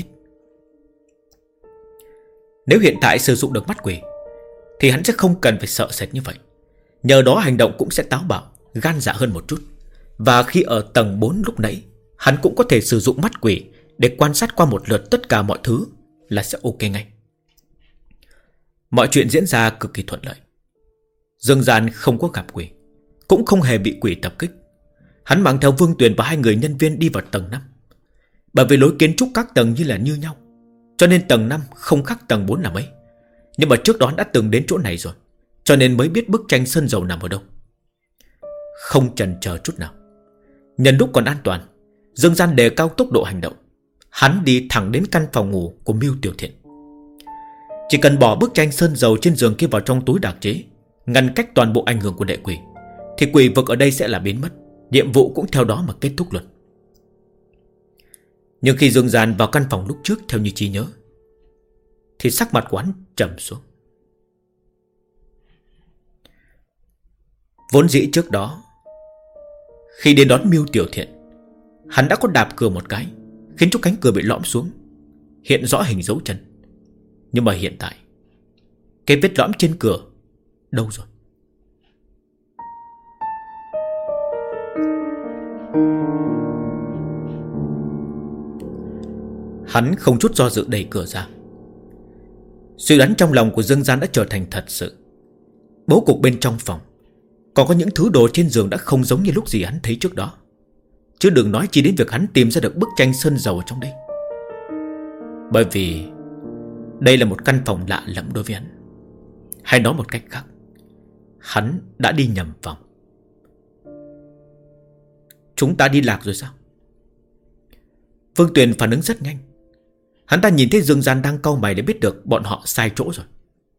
Nếu hiện tại sử dụng được mắt quỷ thì hắn sẽ không cần phải sợ sệt như vậy. Nhờ đó hành động cũng sẽ táo bạo, gan dạ hơn một chút. Và khi ở tầng 4 lúc nãy, hắn cũng có thể sử dụng mắt quỷ để quan sát qua một lượt tất cả mọi thứ là sẽ ok ngay. Mọi chuyện diễn ra cực kỳ thuận lợi. Dương Gian không có gặp quỷ, cũng không hề bị quỷ tập kích. Hắn mang theo Vương Tuyền và hai người nhân viên đi vào tầng 5. Bởi vì lối kiến trúc các tầng như nhau, cho nên tầng 5 không khác tầng 4 là mấy. Nhưng mà trước đó đã từng đến chỗ này rồi, cho nên mới biết bức tranh sơn dầu nằm ở đâu. Không chần chờ chút nào, nhân lúc còn an toàn, Dương Gian đề cao tốc độ hành động. Hắn đi thẳng đến căn phòng ngủ của Mưu Tiểu Thiện. Chỉ cần bỏ bức tranh sơn dầu trên giường kia vào trong túi đặc chế, ngăn cách toàn bộ ảnh hưởng của đệ quỷ, thì quỷ vực ở đây sẽ là biến mất. Nhiệm vụ cũng theo đó mà kết thúc luôn. Nhưng khi Dương Gian vào căn phòng lúc trước theo như trí nhớ, thì sắc mặt của hắn trầm xuống. Vốn dĩ trước đó, khi đến đón Mưu Tiểu Thiện, hắn đã có đạp cửa một cái, khiến cho cánh cửa bị lõm xuống, hiện rõ hình dấu chân. Nhưng mà hiện tại, cái vết lõm trên cửa đâu rồi? Hắn không chút do dự đẩy cửa ra. Suy đoán trong lòng của Dương Gian đã trở thành thật sự. Bố cục bên trong phòng, còn có những thứ đồ trên giường đã không giống như lúc gì hắn thấy trước đó. Chứ đừng nói chi đến việc hắn tìm ra được bức tranh sơn dầu ở trong đây. Bởi vì đây là một căn phòng lạ lẫm đối với hắn. Hay nói một cách khác, hắn đã đi nhầm phòng. Chúng ta đi lạc rồi sao? Vương Tuyền phản ứng rất nhanh. Hắn ta nhìn thấy Dương Gian đang cau mày để biết được bọn họ sai chỗ rồi.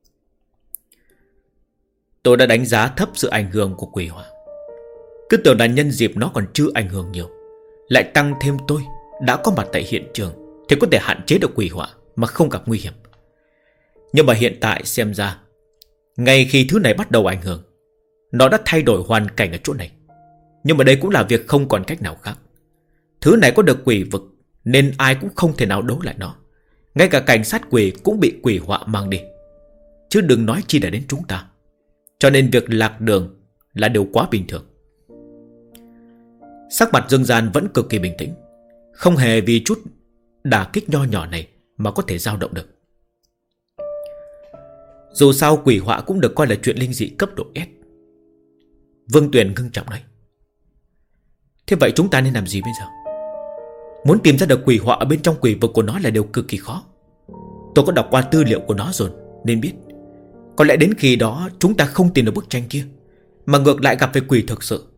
Tôi đã đánh giá thấp sự ảnh hưởng của quỷ hỏa. Cứ tưởng là nhân dịp nó còn chưa ảnh hưởng nhiều, lại tăng thêm tôi đã có mặt tại hiện trường thì có thể hạn chế được quỷ hỏa mà không gặp nguy hiểm. Nhưng mà hiện tại xem ra, ngay khi thứ này bắt đầu ảnh hưởng, nó đã thay đổi hoàn cảnh ở chỗ này. Nhưng mà đây cũng là việc không còn cách nào khác. Thứ này có được quỷ vực nên ai cũng không thể nào đấu lại nó. Ngay cả cảnh sát quỷ cũng bị quỷ họa mang đi, chứ đừng nói chi là đến chúng ta. Cho nên việc lạc đường là điều quá bình thường. Sắc mặt Dương Gian vẫn cực kỳ bình tĩnh, không hề vì chút đả kích nho nhỏ này mà có thể dao động được. Dù sao quỷ họa cũng được coi là chuyện linh dị cấp độ S. Vương Tuyền ngưng trọng nói: thế vậy chúng ta nên làm gì bây giờ? Muốn tìm ra được quỷ họa ở bên trong quỷ vực của nó là điều cực kỳ khó. Tôi có đọc qua tư liệu của nó rồi nên biết, có lẽ đến khi đó chúng ta không tìm được bức tranh kia, mà ngược lại gặp phải quỷ thực sự.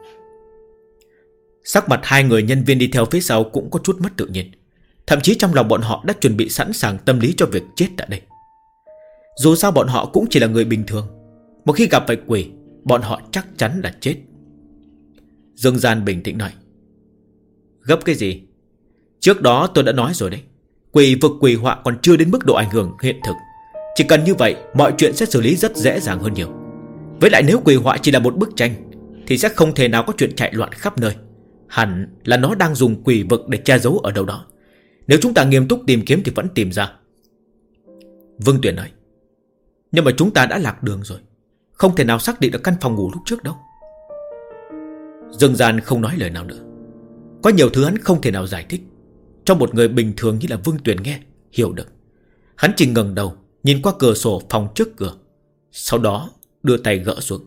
Sắc mặt hai người nhân viên đi theo phía sau cũng có chút mất tự nhiên. Thậm chí trong lòng bọn họ đã chuẩn bị sẵn sàng tâm lý cho việc chết tại đây. Dù sao bọn họ cũng chỉ là người bình thường, một khi gặp phải quỷ, bọn họ chắc chắn là chết. Dương Gian bình tĩnh nói: gấp cái gì? Trước đó tôi đã nói rồi đấy, quỷ vực quỷ họa còn chưa đến mức độ ảnh hưởng hiện thực. Chỉ cần như vậy, mọi chuyện sẽ xử lý rất dễ dàng hơn nhiều. Với lại nếu quỷ họa chỉ là một bức tranh thì sẽ không thể nào có chuyện chạy loạn khắp nơi. Hẳn là nó đang dùng quỷ vực để che giấu ở đâu đó. Nếu chúng ta nghiêm túc tìm kiếm thì vẫn tìm ra. Vương Tuyển nói: nhưng mà chúng ta đã lạc đường rồi, không thể nào xác định được căn phòng ngủ lúc trước đâu. Dương Gian không nói lời nào nữa. Có nhiều thứ hắn không thể nào giải thích cho một người bình thường như là Vương Tuyển nghe hiểu được. Hắn chỉ ngẩng đầu nhìn qua cửa sổ phòng trước cửa, sau đó đưa tay gỡ xuống.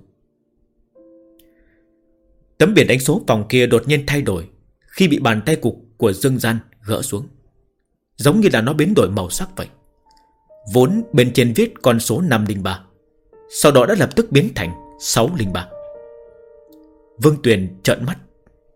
Tấm biển đánh số phòng kia đột nhiên thay đổi khi bị bàn tay của Dương Gian gỡ xuống, giống như là nó biến đổi màu sắc vậy. Vốn bên trên viết con số 503, sau đó đã lập tức biến thành 603. Vương Tuyền trợn mắt.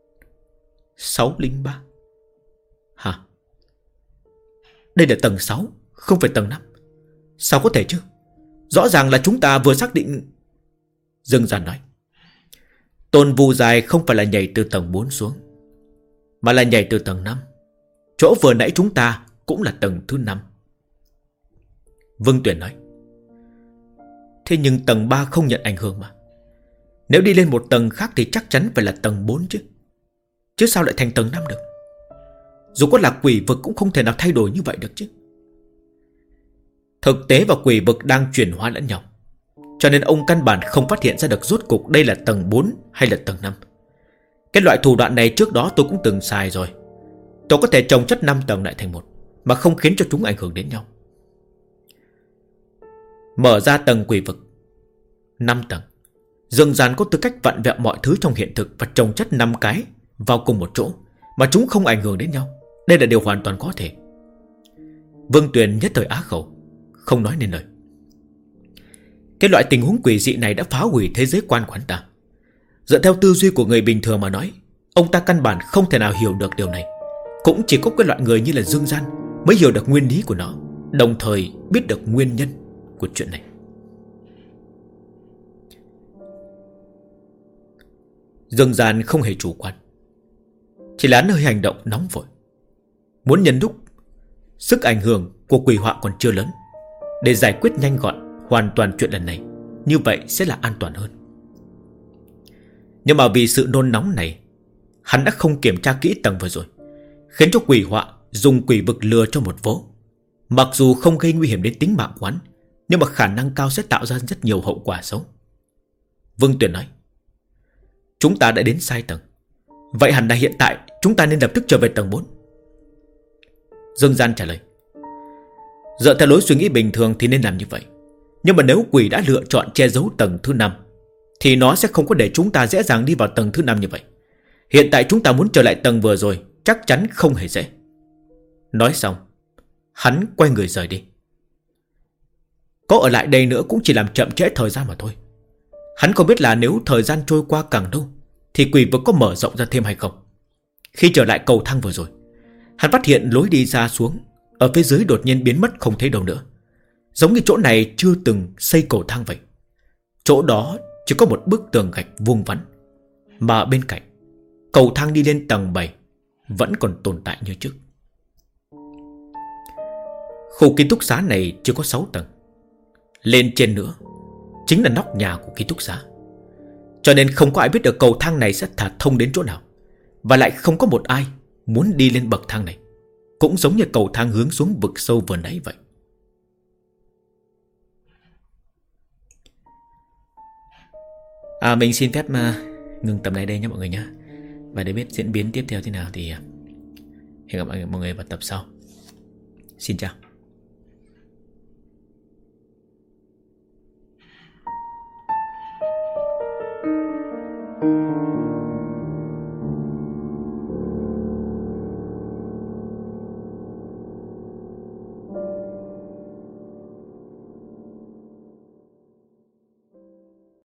603? Hả? Đây là tầng 6, không phải tầng 5. Sao có thể chứ? Rõ ràng là chúng ta vừa xác định. Dương Gian nói: Tôn Vu Dài không phải là nhảy từ tầng 4 xuống, mà là nhảy từ tầng 5. Chỗ vừa nãy chúng ta cũng là tầng thứ 5. Vương Tuyển nói: thế nhưng tầng 3 không nhận ảnh hưởng mà. Nếu đi lên một tầng khác thì chắc chắn phải là tầng 4 chứ. Chứ sao lại thành tầng 5 được? Dù có là quỷ vực cũng không thể nào thay đổi như vậy được chứ. Thực tế và quỷ vực đang chuyển hóa lẫn nhau, cho nên ông căn bản không phát hiện ra được rốt cục đây là tầng 4 hay là tầng 5. Cái loại thủ đoạn này trước đó tôi cũng từng xài rồi. Tôi có thể chồng chất 5 tầng lại thành một, mà không khiến cho chúng ảnh hưởng đến nhau. Mở ra tầng quỷ vực 5 tầng, Dương Gian có tư cách vặn vẹo mọi thứ trong hiện thực và chồng chất 5 cái vào cùng một chỗ mà chúng không ảnh hưởng đến nhau. Đây là điều hoàn toàn có thể. Vương Tuyền nhất thời á khẩu, không nói nên lời. Cái loại tình huống quỷ dị này đã phá hủy thế giới quan của hắn ta. Dựa theo tư duy của người bình thường mà nói, ông ta căn bản không thể nào hiểu được điều này. Cũng chỉ có cái loại người như là Dương Gian mới hiểu được nguyên lý của nó, đồng thời biết được nguyên nhân của chuyện này. Dương Gian không hề chủ quan, chỉ là hắn hơi hành động nóng vội, muốn nhân lúc sức ảnh hưởng của quỷ họa còn chưa lớn để giải quyết nhanh gọn hoàn toàn chuyện lần này. Như vậy sẽ là an toàn hơn. Nhưng mà vì sự nôn nóng này, hắn đã không kiểm tra kỹ tầng vừa rồi, khiến cho quỷ họa dùng quỷ vực lừa cho một vố. Mặc dù không gây nguy hiểm đến tính mạng của hắn, nhưng mà khả năng cao sẽ tạo ra rất nhiều hậu quả xấu. Vương Tuyền nói: Chúng ta đã đến sai tầng. Vậy hẳn là hiện tại chúng ta nên lập tức trở về tầng 4. Dương Gian trả lời: Dựa theo lối suy nghĩ bình thường thì nên làm như vậy. Nhưng mà nếu quỷ đã lựa chọn che giấu tầng thứ 5 thì nó sẽ không có để chúng ta dễ dàng đi vào tầng thứ 5 như vậy. Hiện tại chúng ta muốn trở lại tầng vừa rồi chắc chắn không hề dễ. Nói xong, hắn quay người rời đi. Có ở lại đây nữa cũng chỉ làm chậm trễ thời gian mà thôi. Hắn không biết là nếu thời gian trôi qua càng lâu thì quỷ vực có mở rộng ra thêm hay không. Khi trở lại cầu thang vừa rồi, hắn phát hiện lối đi ra xuống ở phía dưới đột nhiên biến mất không thấy đâu nữa. Giống như chỗ này chưa từng xây cầu thang vậy. Chỗ đó chỉ có một bức tường gạch vuông vắn, mà bên cạnh cầu thang đi lên tầng 7 vẫn còn tồn tại như trước. Khu ký túc xá này chưa có 6 tầng. Lên trên nữa chính là nóc nhà của ký túc xá. Cho nên không có ai biết được cầu thang này sẽ thả thông đến chỗ nào. Và lại không có một ai muốn đi lên bậc thang này. Cũng giống như cầu thang hướng xuống vực sâu vừa nãy vậy. Mình xin phép ngừng tập này đây nhé mọi người nhé. Và để biết diễn biến tiếp theo thế nào thì hẹn gặp mọi người vào tập sau. Xin chào.